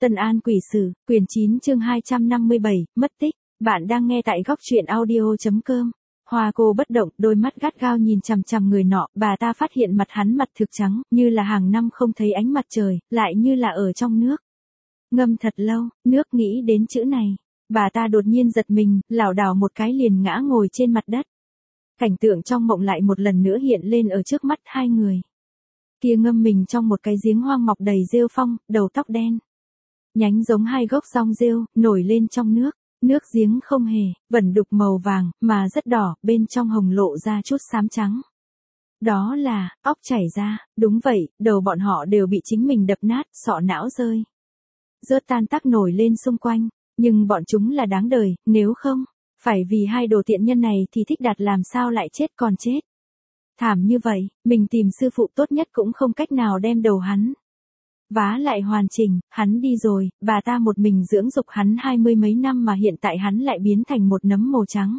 Tân An Quỷ Sử, quyển 9 chương 257, mất tích. Bạn đang nghe tại góc truyện audio.com. Hoa cô bất động, đôi mắt gắt gao nhìn chằm chằm người nọ, bà ta phát hiện mặt hắn mặt thực trắng, như là hàng năm không thấy ánh mặt trời, lại như là ở trong nước. Ngâm thật lâu, nước nghĩ đến chữ này. Bà ta đột nhiên giật mình, lảo đảo một cái liền ngã ngồi trên mặt đất. Cảnh tượng trong mộng lại một lần nữa hiện lên ở trước mắt hai người. Kia ngâm mình trong một cái giếng hoang mọc đầy rêu phong, đầu tóc đen. Nhánh giống hai gốc rong rêu, nổi lên trong nước. Nước giếng không hề, vẩn đục màu vàng, mà rất đỏ, bên trong hồng lộ ra chút xám trắng. Đó là, óc chảy ra, đúng vậy, đầu bọn họ đều bị chính mình đập nát, sọ não rơi. Rớt tan tác nổi lên xung quanh, nhưng bọn chúng là đáng đời, nếu không, phải vì hai đồ tiện nhân này thì Thích Đạt làm sao lại chết còn chết. Thảm như vậy, mình tìm sư phụ tốt nhất cũng không cách nào đem đầu hắn vá lại hoàn chỉnh, hắn đi rồi, bà ta một mình dưỡng dục hắn 20 mấy năm mà hiện tại hắn lại biến thành một nấm màu trắng.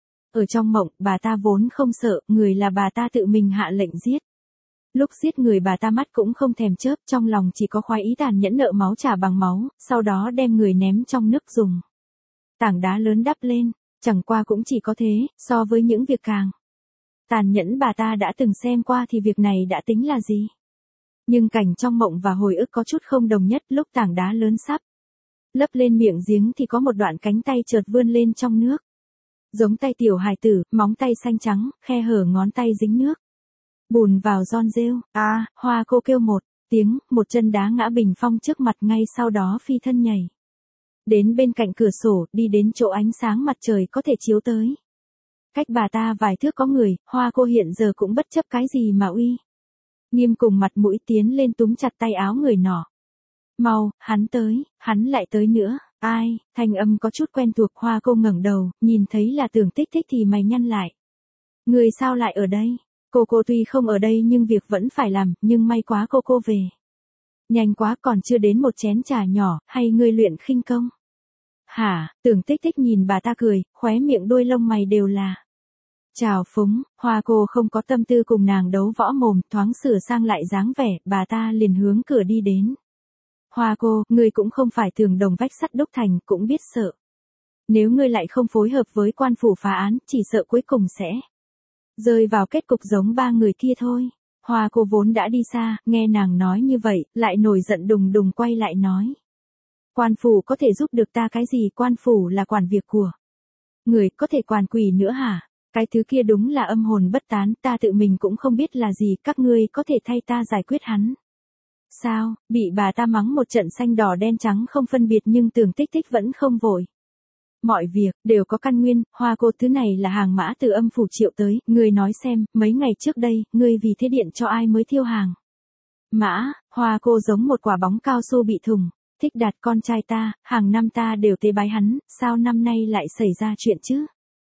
Ở trong mộng, bà ta vốn không sợ, người là bà ta tự mình hạ lệnh giết. Lúc giết người bà ta mắt cũng không thèm chớp, trong lòng chỉ có khoái ý tàn nhẫn nợ máu trả bằng máu, sau đó đem người ném trong nước dùng tảng đá lớn đắp lên, chẳng qua cũng chỉ có thế, so với những việc càng tàn nhẫn bà ta đã từng xem qua thì việc này đã tính là gì. Nhưng cảnh trong mộng và hồi ức có chút không đồng nhất, lúc tảng đá lớn sắp lấp lên miệng giếng thì có một đoạn cánh tay chợt vươn lên trong nước. Giống tay tiểu hài tử, móng tay xanh trắng, khe hở ngón tay dính nước. Bùn vào giòn rêu, Hoa cô kêu một tiếng, một chân đá ngã bình phong trước mặt, ngay sau đó phi thân nhảy đến bên cạnh cửa sổ, đi đến chỗ ánh sáng mặt trời có thể chiếu tới. Cách bà ta vài thước có người, Hoa cô hiện giờ cũng bất chấp cái gì mà uy nghiêm cùng mặt mũi tiến lên túm chặt tay áo người nọ. Mau, hắn lại tới nữa, ai, thanh âm có chút quen thuộc. Hoa cô ngẩng đầu, nhìn thấy là Tưởng Tích Tích thì mày nhăn lại. Người sao lại ở đây? Cô tuy không ở đây nhưng việc vẫn phải làm, nhưng may quá cô về nhanh quá, còn chưa đến một chén trà nhỏ, hay ngươi luyện khinh công? Hả? Tưởng Tích Tích nhìn bà ta cười, khóe miệng đuôi lông mày đều là chào phúng. Hoa cô không có tâm tư cùng nàng đấu võ mồm, thoáng sửa sang lại dáng vẻ, bà ta liền hướng cửa đi đến. Hoa cô, ngươi cũng không phải tường đồng vách sắt đúc thành, cũng biết sợ. Nếu ngươi lại không phối hợp với quan phủ phá án, chỉ sợ cuối cùng sẽ rơi vào kết cục giống ba người kia thôi. Hoa cô vốn đã đi xa, nghe nàng nói như vậy, lại nổi giận đùng đùng quay lại nói. Quan phủ có thể giúp được ta cái gì? Quan phủ là quản việc của người, có thể quản quỷ nữa hả? Cái thứ kia đúng là âm hồn bất tán, ta tự mình cũng không biết là gì, các ngươi có thể thay ta giải quyết hắn. Sao? Bị bà ta mắng một trận xanh đỏ đen trắng không phân biệt, nhưng Tưởng Tích Tích vẫn không vội. Mọi việc đều có căn nguyên, Hoa cô, thứ này là hàng mã từ âm phủ triệu tới, ngươi nói xem, mấy ngày trước đây, ngươi vì thế điện cho ai mới thiêu hàng mã? Hoa cô giống một quả bóng cao su bị thùng. Thích Đạt con trai ta, hàng năm ta đều tế bái hắn, sao năm nay lại xảy ra chuyện chứ?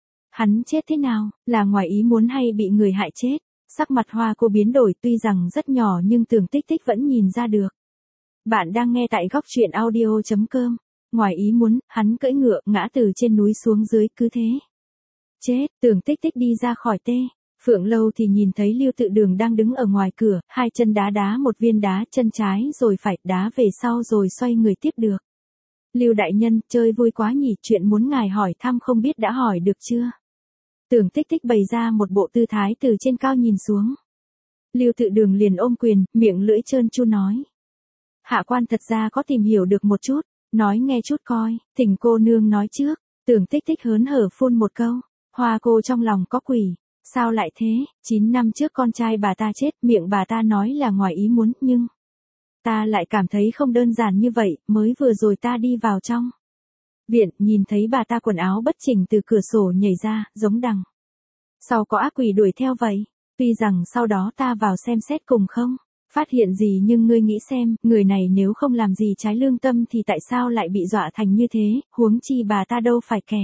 Hắn chết thế nào, là ngoài ý muốn hay bị người hại chết? Sắc mặt Hoa cô biến đổi, tuy rằng rất nhỏ nhưng Tưởng Tích Tích vẫn nhìn ra được. Bạn đang nghe tại góc truyện audio.com. Ngoài ý muốn, hắn cưỡi ngựa, ngã từ trên núi xuống dưới, cứ thế chết. Tưởng Tích Tích đi ra khỏi Phượng Lâu thì nhìn thấy Lưu Tự Đường đang đứng ở ngoài cửa, hai chân đá một viên đá, chân trái rồi phải, đá về sau rồi xoay người tiếp được. Lưu đại nhân, chơi vui quá nhỉ, chuyện muốn ngài hỏi thăm không biết đã hỏi được chưa? Tưởng Tích Tích bày ra một bộ tư thái từ trên cao nhìn xuống. Lưu Tự Đường liền ôm quyền, miệng lưỡi trơn tru nói. Hạ quan thật ra có tìm hiểu được một chút, nói nghe chút coi, thỉnh cô nương nói trước. Tưởng Tích Tích hớn hở phun một câu. Hoa cô trong lòng có quỷ. Sao lại thế? 9 năm trước con trai bà ta chết, miệng bà ta nói là ngoài ý muốn, nhưng ta lại cảm thấy không đơn giản như vậy, mới vừa rồi ta đi vào trong viện, nhìn thấy bà ta quần áo bất chỉnh từ cửa sổ nhảy ra, giống đằng sau có ác quỷ đuổi theo vậy. Tuy rằng sau đó ta vào xem xét cùng không phát hiện gì, nhưng ngươi nghĩ xem, người này nếu không làm gì trái lương tâm thì tại sao lại bị dọa thành như thế, huống chi bà ta đâu phải kẻ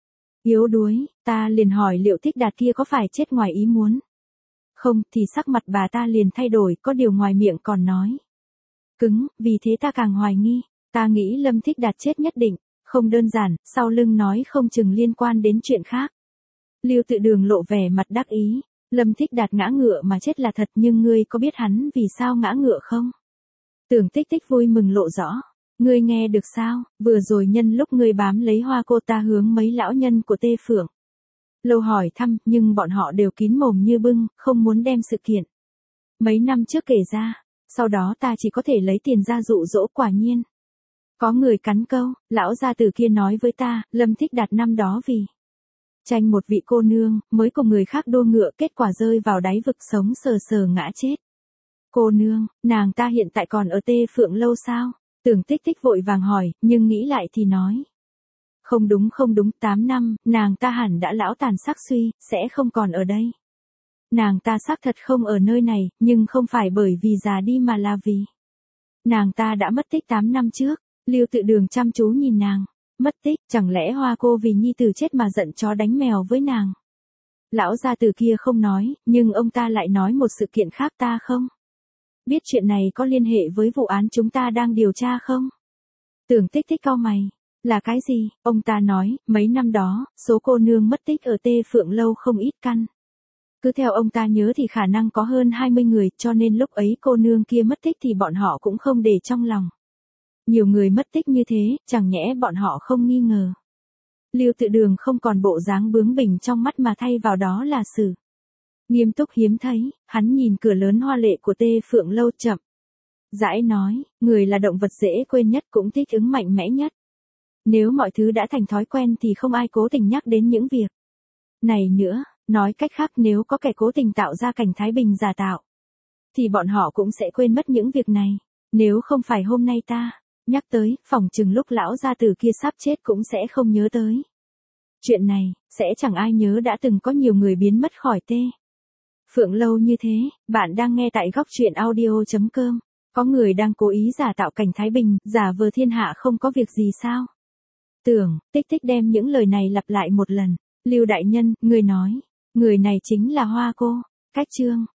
yếu đuối. Ta liền hỏi liệu Thích Đạt kia có phải chết ngoài ý muốn không, thì sắc mặt bà ta liền thay đổi, có điều ngoài miệng còn nói cứng, vì thế ta càng hoài nghi. Ta nghĩ Lâm Thích Đạt chết nhất định không đơn giản, sau lưng nói không chừng liên quan đến chuyện khác. Lưu Tự Đường lộ vẻ mặt đắc ý. Lâm Thích Đạt ngã ngựa mà chết là thật, nhưng ngươi có biết hắn vì sao ngã ngựa không? Tưởng Tích Tích vui mừng lộ rõ. Ngươi nghe được sao, vừa rồi nhân lúc ngươi bám lấy Hoa cô ta hướng mấy lão nhân của Tê Phượng Lâu hỏi thăm, nhưng bọn họ đều kín mồm như bưng, không muốn đem sự kiện mấy năm trước kể ra, sau đó ta chỉ có thể lấy tiền ra dụ dỗ. Quả nhiên có người cắn câu, lão gia tử kia nói với ta, Lâm Thích Đạt năm đó vì tranh một vị cô nương, mới cùng người khác đua ngựa, kết quả rơi vào đáy vực sống sờ sờ ngã chết. Cô nương, nàng ta hiện tại còn ở Tê Phượng Lâu sao? Tưởng Tích Tích vội vàng hỏi, nhưng nghĩ lại thì nói. Không đúng, 8 năm, nàng ta hẳn đã lão tàn sắc suy, sẽ không còn ở đây. Nàng ta xác thật không ở nơi này, nhưng không phải bởi vì già đi mà là vì nàng ta đã mất tích 8 năm trước. Lưu Tự Đường chăm chú nhìn nàng. Mất tích, chẳng lẽ Hoa cô vì nhi tử chết mà giận chó đánh mèo với nàng? Lão gia tử kia không nói, nhưng ông ta lại nói một sự kiện khác. Ta không biết chuyện này có liên hệ với vụ án chúng ta đang điều tra không? Tưởng Tích Tích cau mày. Là cái gì? Ông ta nói, mấy năm đó, số cô nương mất tích ở Tê Phượng Lâu không ít căn. Cứ theo ông ta nhớ thì khả năng có hơn 20 người, cho nên lúc ấy cô nương kia mất tích thì bọn họ cũng không để trong lòng. Nhiều người mất tích như thế, chẳng nhẽ bọn họ không nghi ngờ. Lưu Tự Đường không còn bộ dáng bướng bỉnh trong mắt mà thay vào đó là sự nghiêm túc hiếm thấy. Hắn nhìn cửa lớn hoa lệ của Tê Phượng Lâu chậm rãi nói, người là động vật dễ quên nhất, cũng thích ứng mạnh mẽ nhất. Nếu mọi thứ đã thành thói quen thì không ai cố tình nhắc đến những việc này nữa. Nói cách khác, nếu có kẻ cố tình tạo ra cảnh Thái Bình giả tạo, thì bọn họ cũng sẽ quên mất những việc này. Nếu không phải hôm nay ta nhắc tới, phỏng chừng lúc lão gia tử kia sắp chết cũng sẽ không nhớ tới chuyện này, sẽ chẳng ai nhớ đã từng có nhiều người biến mất khỏi Tê Phượng Lâu như thế. Bạn đang nghe tại góc truyện audio.com. Có người đang cố ý giả tạo cảnh Thái Bình, giả vờ thiên hạ không có việc gì sao? Tưởng Tích Tích đem những lời này lặp lại một lần. Lưu đại nhân, người nói, người này chính là Hoa cô. Cách chương